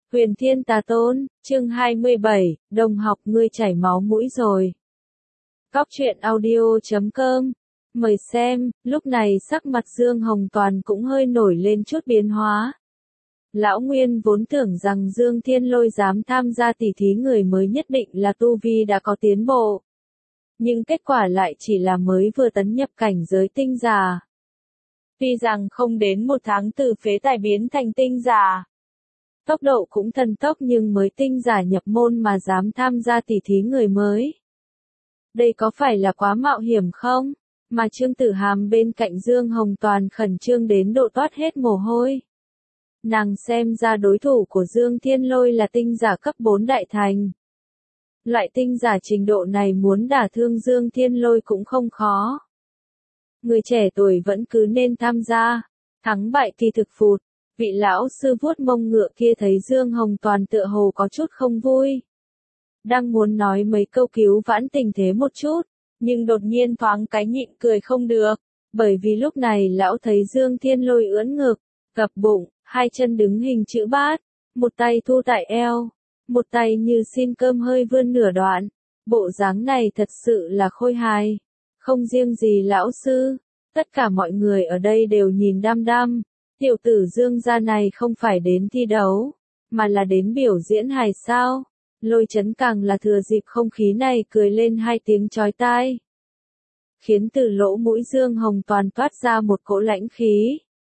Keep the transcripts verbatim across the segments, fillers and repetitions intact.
Huyền Thiên Tà Tôn, chương hai mươi bảy, đồng học ngươi chảy máu mũi rồi. Góc truyện audio chấm com, mời xem, lúc này sắc mặt Dương Hồng Toàn cũng hơi nổi lên chút biến hóa. Lão Nguyên vốn tưởng rằng Dương Thiên Lôi dám tham gia tỷ thí người mới nhất định là tu vi đã có tiến bộ. Nhưng kết quả lại chỉ là mới vừa tấn nhập cảnh giới tinh giả. Tuy rằng không đến một tháng từ phế tài biến thành tinh giả. Tốc độ cũng thần tốc nhưng mới tinh giả nhập môn mà dám tham gia tỷ thí người mới. Đây có phải là quá mạo hiểm không? Mà Trương Tử Hàm bên cạnh Dương Hồng Toàn khẩn trương đến độ toát hết mồ hôi. Nàng xem ra đối thủ của Dương Thiên Lôi là tinh giả cấp bốn đại thành. Loại tinh giả trình độ này muốn đả thương Dương Thiên Lôi cũng không khó. Người trẻ tuổi vẫn cứ nên tham gia, thắng bại kỳ thực phụt. Vị lão sư vuốt mông ngựa kia thấy Dương Hồng Toàn tựa hồ có chút không vui. Đang muốn nói mấy câu cứu vãn tình thế một chút, nhưng đột nhiên thoáng cái nhịn cười không được, bởi vì lúc này lão thấy Dương Thiên Lôi ưỡn ngực, gập bụng, hai chân đứng hình chữ bát, một tay thu tại eo, một tay như xin cơm hơi vươn nửa đoạn. Bộ dáng này thật sự là khôi hài. Không riêng gì lão sư, tất cả mọi người ở đây đều nhìn đăm đăm. Tiểu tử Dương gia này không phải đến thi đấu, mà là đến biểu diễn hài sao. Lôi Chấn càng là thừa dịp không khí này cười lên hai tiếng chói tai. Khiến từ lỗ mũi Dương Hồng Toàn toát ra một cỗ lãnh khí.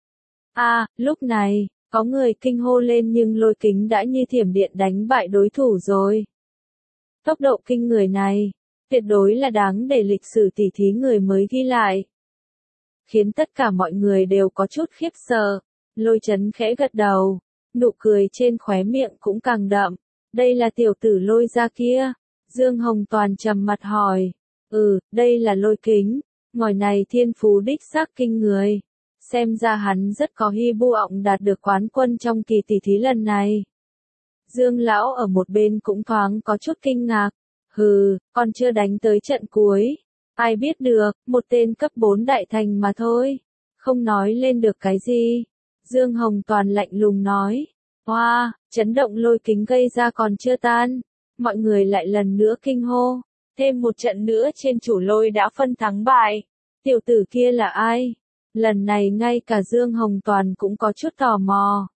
A, à, lúc này, có người kinh hô lên nhưng Lôi Kính đã như thiểm điện đánh bại đối thủ rồi. Tốc độ kinh người này, tuyệt đối là đáng để lịch sử tỷ thí người mới ghi lại. Khiến tất cả mọi người đều có chút khiếp sợ. Lôi Chấn khẽ gật đầu, nụ cười trên khóe miệng cũng càng đậm. Đây là tiểu tử Lôi gia kia. Dương Hồng Toàn trầm mặt hỏi. Ừ, đây là Lôi Kính. Ngòi này thiên phú đích xác kinh người. Xem ra hắn rất có hy vọng đạt được quán quân trong kỳ tỷ thí lần này. Dương lão ở một bên cũng thoáng có chút kinh ngạc. Hừ, còn chưa đánh tới trận cuối. Ai biết được, một tên cấp bốn đại thành mà thôi. Không nói lên được cái gì. Dương Hồng Toàn lạnh lùng nói. Hoa, wow, chấn động Lôi Kính gây ra còn chưa tan. Mọi người lại lần nữa kinh hô. Thêm một trận nữa trên chủ lôi đã phân thắng bại. Tiểu tử kia là ai? Lần này ngay cả Dương Hồng Toàn cũng có chút tò mò.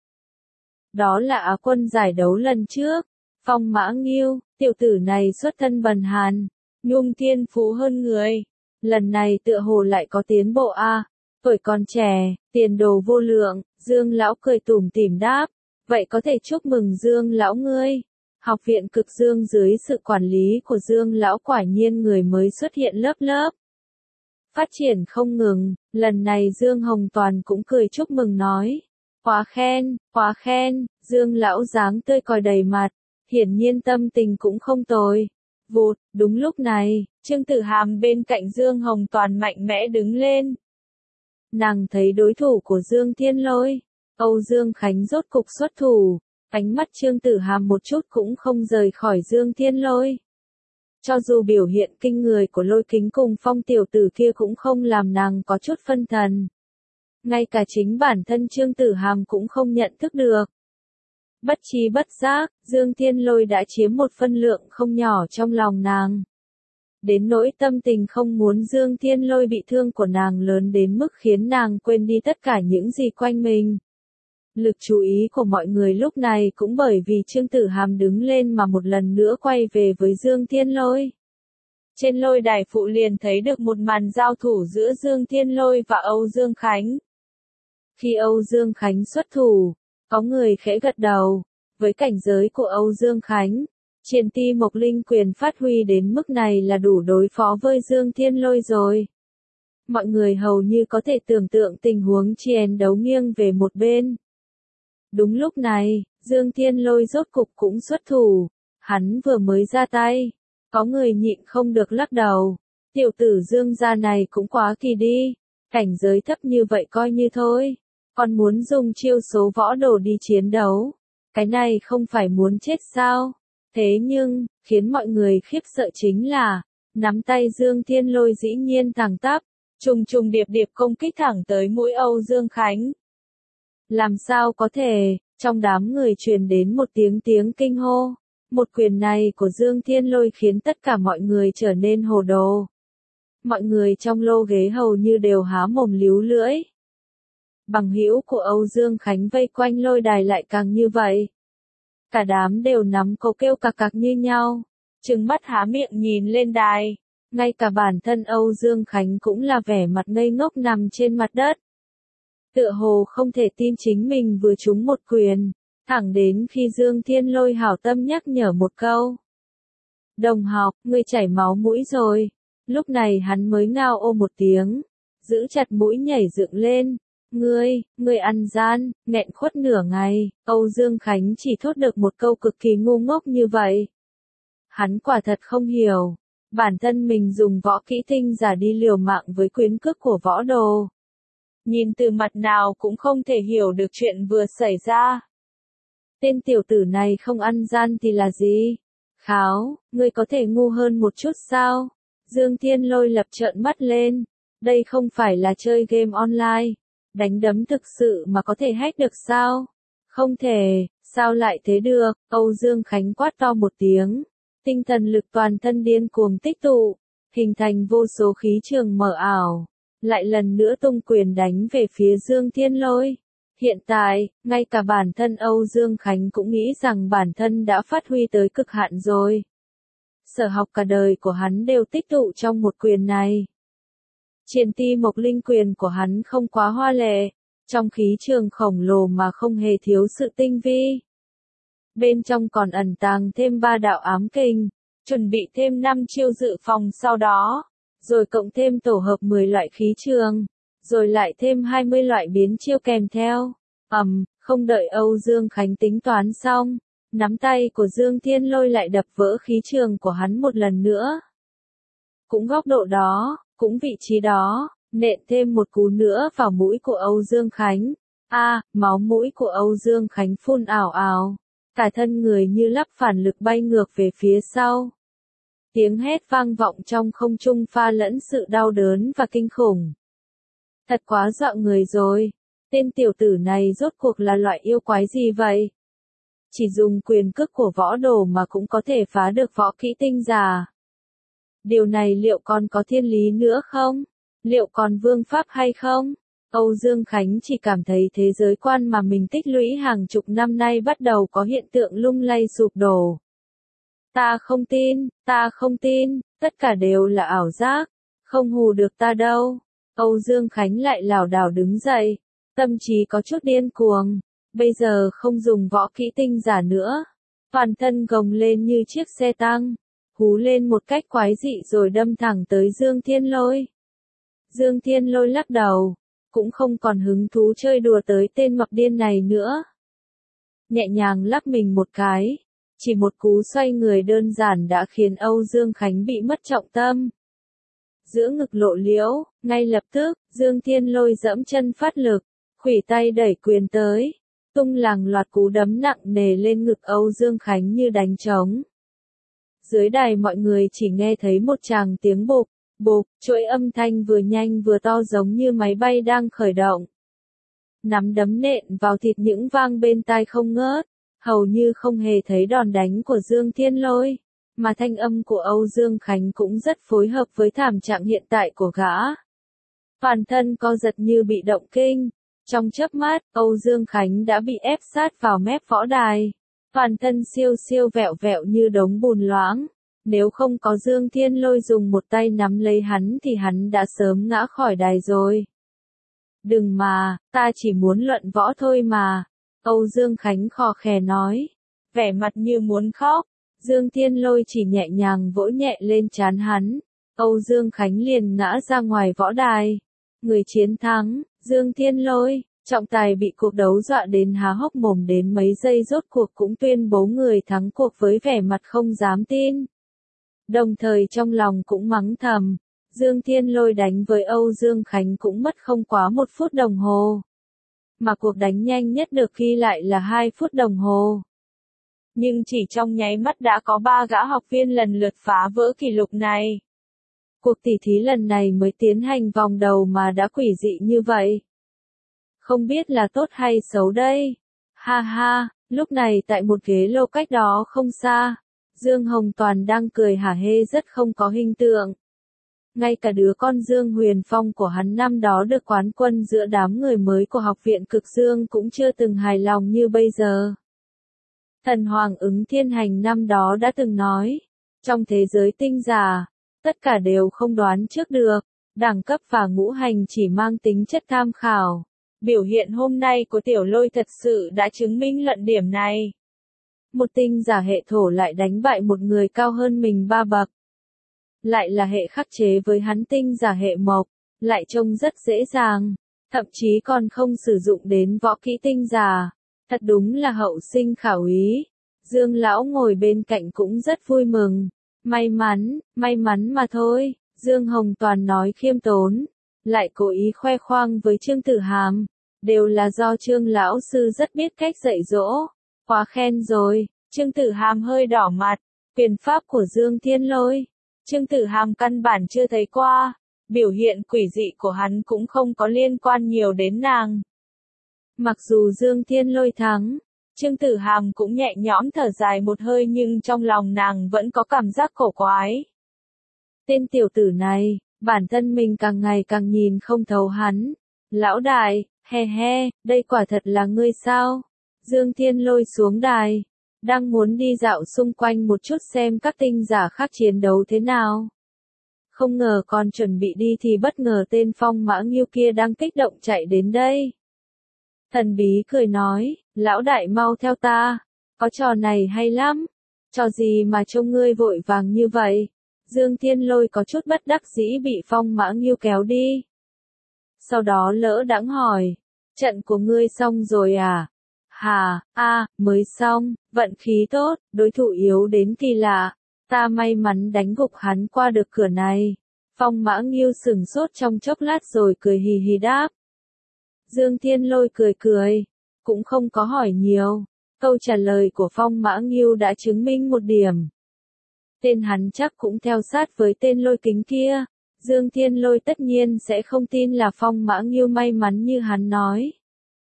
Đó là Á quân giải đấu lần trước. Phong Mã Nghiêu, tiểu tử này xuất thân bần hàn. Nhung thiên phú hơn người. Lần này tựa hồ lại có tiến bộ a, à. Tuổi còn trẻ, tiền đồ vô lượng. Dương lão cười tủm tỉm đáp. Vậy có thể chúc mừng Dương lão ngươi. Học viện Cực Dương dưới sự quản lý của Dương lão quả nhiên người mới xuất hiện lớp lớp. Phát triển không ngừng, lần này Dương Hồng Toàn cũng cười chúc mừng nói. Quá khen, quá khen, Dương lão dáng tươi còi đầy mặt, hiển nhiên tâm tình cũng không tồi. Vụt, đúng lúc này, Trương Tử Hàm bên cạnh Dương Hồng Toàn mạnh mẽ đứng lên. Nàng thấy đối thủ của Dương Thiên Lôi, Âu Dương Khánh rốt cục xuất thủ, ánh mắt Trương Tử Hàm một chút cũng không rời khỏi Dương Thiên Lôi. Cho dù biểu hiện kinh người của Lôi Kính cùng Phong tiểu tử kia cũng không làm nàng có chút phân thần. Ngay cả chính bản thân Trương Tử Hàm cũng không nhận thức được. Bất trí bất giác, Dương Thiên Lôi đã chiếm một phân lượng không nhỏ trong lòng nàng. Đến nỗi tâm tình không muốn Dương Thiên Lôi bị thương của nàng lớn đến mức khiến nàng quên đi tất cả những gì quanh mình. Lực chú ý của mọi người lúc này cũng bởi vì Trương Tử Hàm đứng lên mà một lần nữa quay về với Dương Thiên Lôi. Trên lôi đài phụ liền thấy được một màn giao thủ giữa Dương Thiên Lôi và Âu Dương Khánh. Khi Âu Dương Khánh xuất thủ, có người khẽ gật đầu. Với cảnh giới của Âu Dương Khánh, Triển Ti Mộc Linh quyền phát huy đến mức này là đủ đối phó với Dương Thiên Lôi rồi. Mọi người hầu như có thể tưởng tượng tình huống chiến đấu nghiêng về một bên. Đúng lúc này, Dương Thiên Lôi rốt cục cũng xuất thủ. Hắn vừa mới ra tay. Có người nhịn không được lắc đầu. Tiểu tử Dương gia này cũng quá kỳ đi. Cảnh giới thấp như vậy coi như thôi. Còn muốn dùng chiêu số võ đồ đi chiến đấu. Cái này không phải muốn chết sao? Thế nhưng, khiến mọi người khiếp sợ chính là, nắm tay Dương Thiên Lôi dĩ nhiên thẳng tắp, trùng trùng điệp điệp công kích thẳng tới mũi Âu Dương Khánh. Làm sao có thể, Trong đám người truyền đến một tiếng tiếng kinh hô. Một quyền này của Dương Thiên Lôi khiến tất cả mọi người trở nên hồ đồ. Mọi người trong lô ghế hầu như đều há mồm líu lưỡi. Bằng hữu của Âu Dương Khánh vây quanh lôi đài lại càng như vậy. Cả đám đều nắm cổ kêu cạc cạc như nhau, trừng mắt há miệng nhìn lên đài. Ngay cả bản thân Âu Dương Khánh cũng là vẻ mặt ngây ngốc nằm trên mặt đất. Tựa hồ không thể tin chính mình vừa trúng một quyền, thẳng đến khi Dương Thiên Lôi hảo tâm nhắc nhở một câu. Đồng học, ngươi chảy máu mũi rồi. Lúc này hắn mới ngao ô một tiếng, giữ chặt mũi nhảy dựng lên. Ngươi, ngươi ăn gian, nghẹn khuất nửa ngày. Âu Dương Khánh chỉ thốt được một câu cực kỳ ngu ngốc như vậy. Hắn quả thật không hiểu. Bản thân mình dùng võ kỹ tinh giả đi liều mạng với quyến cước của võ đồ. Nhìn từ mặt nào cũng không thể hiểu được chuyện vừa xảy ra. Tên tiểu tử này không ăn gian thì là gì? Kháo, ngươi có thể ngu hơn một chút sao? Dương Thiên Lôi lập trợn mắt lên. Đây không phải là chơi game online. Đánh đấm thực sự mà có thể hack được sao? Không thể, sao lại thế được? Âu Dương Khánh quát to một tiếng. Tinh thần lực toàn thân điên cuồng tích tụ, hình thành vô số khí trường mờ ảo. Lại lần nữa tung quyền đánh về phía Dương Thiên Lôi. Hiện tại, ngay cả bản thân Âu Dương Khánh cũng nghĩ rằng bản thân đã phát huy tới cực hạn rồi. Sở học cả đời của hắn đều tích tụ trong một quyền này. Triển ti mộc linh quyền của hắn không quá hoa lệ, trong khí trường khổng lồ mà không hề thiếu sự tinh vi. Bên trong còn ẩn tàng thêm ba đạo ám kình, chuẩn bị thêm năm chiêu dự phòng sau đó, rồi cộng thêm tổ hợp mười loại khí trường, rồi lại thêm hai mươi loại biến chiêu kèm theo. Ầm, um, không đợi Âu Dương Khánh tính toán xong, nắm tay của Dương Thiên Lôi lại đập vỡ khí trường của hắn một lần nữa. Cũng góc độ đó, cũng vị trí đó, nện thêm một cú nữa vào mũi của Âu Dương Khánh. A, à, máu mũi của Âu Dương Khánh phun ảo ảo. Cả thân người như lắp phản lực bay ngược về phía sau. Tiếng hét vang vọng trong không trung pha lẫn sự đau đớn và kinh khủng. Thật quá dọa người rồi. Tên tiểu tử này rốt cuộc là loại yêu quái gì vậy? Chỉ dùng quyền cước của võ đồ mà cũng có thể phá được võ kỹ tinh giả. Điều này liệu còn có thiên lý nữa không? Liệu còn vương pháp hay không? Âu Dương Khánh chỉ cảm thấy thế giới quan mà mình tích lũy hàng chục năm nay bắt đầu có hiện tượng lung lay sụp đổ. Ta không tin, ta không tin, tất cả đều là ảo giác, không hù được ta đâu. Âu Dương Khánh lại lảo đảo đứng dậy, tâm trí có chút điên cuồng, bây giờ không dùng võ kỹ tinh giả nữa. Toàn thân gồng lên như chiếc xe tăng, hú lên một cách quái dị rồi đâm thẳng tới Dương Thiên Lôi. Dương Thiên Lôi lắc đầu, cũng không còn hứng thú chơi đùa tới tên mập điên này nữa. Nhẹ nhàng lắc mình một cái, chỉ một cú xoay người đơn giản đã khiến Âu Dương Khánh bị mất trọng tâm. Giữa ngực lộ liễu, ngay lập tức, Dương Thiên Lôi dẫm chân phát lực, khuỷu tay đẩy quyền tới, tung làng loạt cú đấm nặng nề lên ngực Âu Dương Khánh như đánh trống. Dưới đài mọi người chỉ nghe thấy một tràng tiếng bụp, bụp, chuỗi âm thanh vừa nhanh vừa to giống như máy bay đang khởi động. Nắm đấm nện vào thịt những vang bên tai không ngớt, hầu như không hề thấy đòn đánh của Dương Thiên Lôi, mà thanh âm của Âu Dương Khánh cũng rất phối hợp với thảm trạng hiện tại của gã. Toàn thân co giật như bị động kinh, trong chớp mắt, Âu Dương Khánh đã bị ép sát vào mép võ đài. Toàn thân siêu siêu vẹo vẹo như đống bùn loãng. Nếu không có Dương Thiên Lôi dùng một tay nắm lấy hắn thì hắn đã sớm ngã khỏi đài rồi. Đừng mà, ta chỉ muốn luận võ thôi mà. Âu Dương Khánh khò khè nói. Vẻ mặt như muốn khóc. Dương Thiên Lôi chỉ nhẹ nhàng vỗ nhẹ lên trán hắn. Âu Dương Khánh liền ngã ra ngoài võ đài. Người chiến thắng, Dương Thiên Lôi. Trọng tài bị cuộc đấu dọa đến há hốc mồm đến mấy giây rốt cuộc cũng tuyên bố người thắng cuộc với vẻ mặt không dám tin. Đồng thời trong lòng cũng mắng thầm, Dương Thiên Lôi đánh với Âu Dương Khánh cũng mất không quá một phút đồng hồ. Mà cuộc đánh nhanh nhất được ghi lại là hai phút đồng hồ. Nhưng chỉ trong nháy mắt đã có ba gã học viên lần lượt phá vỡ kỷ lục này. Cuộc tỉ thí lần này mới tiến hành vòng đầu mà đã quỷ dị như vậy. Không biết là tốt hay xấu đây. Ha ha, lúc này tại một ghế lô cách đó không xa, Dương Hồng Toàn đang cười hả hê rất không có hình tượng. Ngay cả đứa con Dương Huyền Phong của hắn năm đó được quán quân giữa đám người mới của học viện Cực Dương cũng chưa từng hài lòng như bây giờ. Thần Hoàng Ứng Thiên Hành năm đó đã từng nói, trong thế giới tinh giả, tất cả đều không đoán trước được, đẳng cấp và ngũ hành chỉ mang tính chất tham khảo. Biểu hiện hôm nay của Tiểu Lôi thật sự đã chứng minh luận điểm này. Một tinh giả hệ thổ lại đánh bại một người cao hơn mình ba bậc. Lại là hệ khắc chế với hắn tinh giả hệ mộc, lại trông rất dễ dàng, thậm chí còn không sử dụng đến võ kỹ tinh giả. Thật đúng là hậu sinh khảo ý. Dương lão ngồi bên cạnh cũng rất vui mừng. May mắn, may mắn mà thôi, Dương Hồng Toàn nói khiêm tốn, lại cố ý khoe khoang với Trương Tử Hàm, đều là do Trương lão sư rất biết cách dạy dỗ, quá khen rồi. Trương Tử Hàm hơi đỏ mặt, quyền pháp của Dương Thiên Lôi, Trương Tử Hàm căn bản chưa thấy qua, biểu hiện quỷ dị của hắn cũng không có liên quan nhiều đến nàng. Mặc dù Dương Thiên Lôi thắng, Trương Tử Hàm cũng nhẹ nhõm thở dài một hơi nhưng trong lòng nàng vẫn có cảm giác cổ quái. Tên tiểu tử này, bản thân mình càng ngày càng nhìn không thấu hắn. Lão đại, he he, đây quả thật là ngươi sao? Dương Thiên Lôi xuống đài, đang muốn đi dạo xung quanh một chút xem các tinh giả khác chiến đấu thế nào. Không ngờ còn chuẩn bị đi thì bất ngờ tên Phong Mã Nghiêu kia đang kích động chạy đến đây. Thần bí cười nói, lão đại mau theo ta, có trò này hay lắm. Trò gì mà trông ngươi vội vàng như vậy? Dương Thiên Lôi có chút bất đắc dĩ bị Phong Mã Nghiêu kéo đi. Sau đó lỡ đãng hỏi, trận của ngươi xong rồi à? Hà, a, mới xong, vận khí tốt, đối thủ yếu đến kỳ lạ, ta may mắn đánh gục hắn qua được cửa này. Phong Mã Nghiêu sửng sốt trong chốc lát rồi cười hì hì đáp. Dương Thiên Lôi cười cười, cũng không có hỏi nhiều, câu trả lời của Phong Mã Nghiêu đã chứng minh một điểm. Tên hắn chắc cũng theo sát với tên Lôi Kính kia, Dương Thiên Lôi tất nhiên sẽ không tin là Phong Mã Nghiêu may mắn như hắn nói.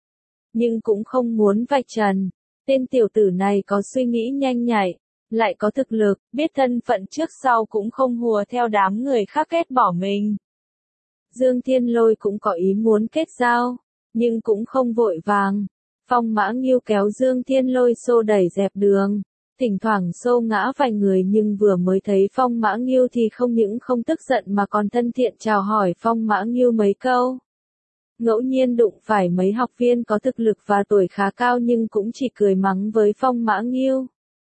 Nhưng cũng không muốn vạch trần, tên tiểu tử này có suy nghĩ nhanh nhạy, lại có thực lực, biết thân phận trước sau cũng không hùa theo đám người khác ghét bỏ mình. Dương Thiên Lôi cũng có ý muốn kết giao, nhưng cũng không vội vàng. Phong Mã Nghiêu kéo Dương Thiên Lôi xô đẩy dẹp đường, thỉnh thoảng xô ngã vài người nhưng vừa mới thấy Phong Mã Nghiêu thì không những không tức giận mà còn thân thiện chào hỏi Phong Mã Nghiêu mấy câu. Ngẫu nhiên đụng phải mấy học viên có thực lực và tuổi khá cao nhưng cũng chỉ cười mắng với Phong Mã Nghiêu.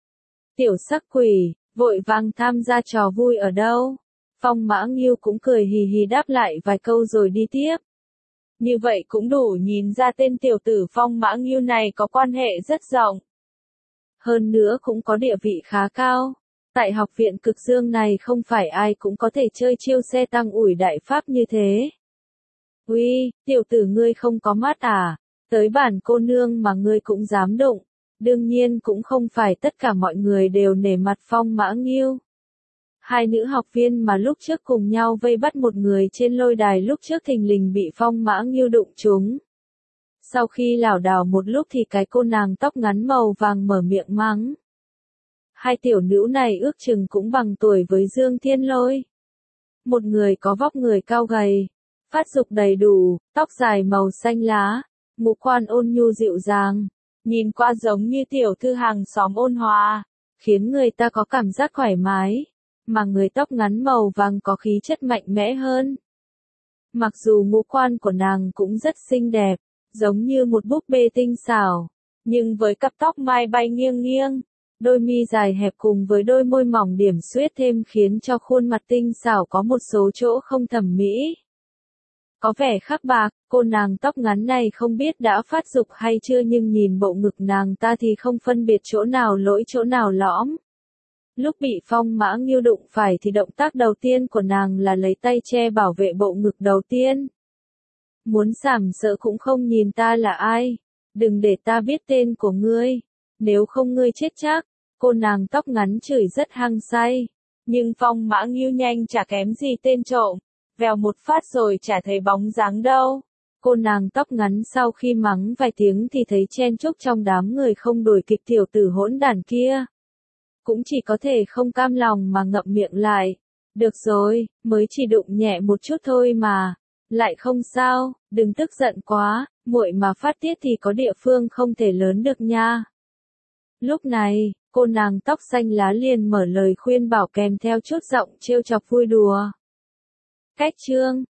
Tiểu sắc quỷ, vội vàng tham gia trò vui ở đâu? Phong Mã Nghiêu cũng cười hì hì đáp lại vài câu rồi đi tiếp. Như vậy cũng đủ nhìn ra tên tiểu tử Phong Mã Nghiêu này có quan hệ rất rộng. Hơn nữa cũng có địa vị khá cao. Tại học viện Cực Dương này không phải ai cũng có thể chơi chiêu xe tăng ủi đại pháp như thế. Uy, tiểu tử ngươi không có mắt à? Tới bản cô nương mà ngươi cũng dám đụng. Đương nhiên cũng không phải tất cả mọi người đều nể mặt Phong Mã Nghiêu. Hai nữ học viên mà lúc trước cùng nhau vây bắt một người trên lôi đài lúc trước thình lình bị Phong Mã Nghiêu đụng trúng. Sau khi lảo đảo một lúc thì cái cô nàng tóc ngắn màu vàng mở miệng mắng. Hai tiểu nữ này ước chừng cũng bằng tuổi với Dương Thiên Lôi. Một người có vóc người cao gầy, phát dục đầy đủ, tóc dài màu xanh lá, ngũ quan ôn nhu dịu dàng, nhìn qua giống như tiểu thư hàng xóm ôn hòa, khiến người ta có cảm giác thoải mái, mà người tóc ngắn màu vàng có khí chất mạnh mẽ hơn. Mặc dù ngũ quan của nàng cũng rất xinh đẹp, giống như một búp bê tinh xảo, nhưng với cặp tóc mai bay nghiêng nghiêng, đôi mi dài hẹp cùng với đôi môi mỏng điểm xuyết thêm khiến cho khuôn mặt tinh xảo có một số chỗ không thẩm mỹ. Có vẻ khắc bạc, cô nàng tóc ngắn này không biết đã phát dục hay chưa nhưng nhìn bộ ngực nàng ta thì không phân biệt chỗ nào lỗi chỗ nào lõm. Lúc bị Phong Mã Nghiêu đụng phải thì động tác đầu tiên của nàng là lấy tay che bảo vệ bộ ngực đầu tiên. Muốn sàm sỡ cũng không nhìn ta là ai, đừng để ta biết tên của ngươi, nếu không ngươi chết chắc. Cô nàng tóc ngắn chửi rất hăng say, nhưng Phong Mã Nghiêu nhanh chả kém gì tên trộm, vèo một phát rồi chả thấy bóng dáng đâu. Cô nàng tóc ngắn sau khi mắng vài tiếng thì thấy chen chúc trong đám người không đuổi kịp tiểu tử hỗn đản kia. Cũng chỉ có thể không cam lòng mà ngậm miệng lại. Được rồi, mới chỉ đụng nhẹ một chút thôi mà. Lại không sao, đừng tức giận quá, muội mà phát tiết thì có địa phương không thể lớn được nha. Lúc này, cô nàng tóc xanh lá liền mở lời khuyên bảo kèm theo chút giọng trêu chọc vui đùa. Cách chương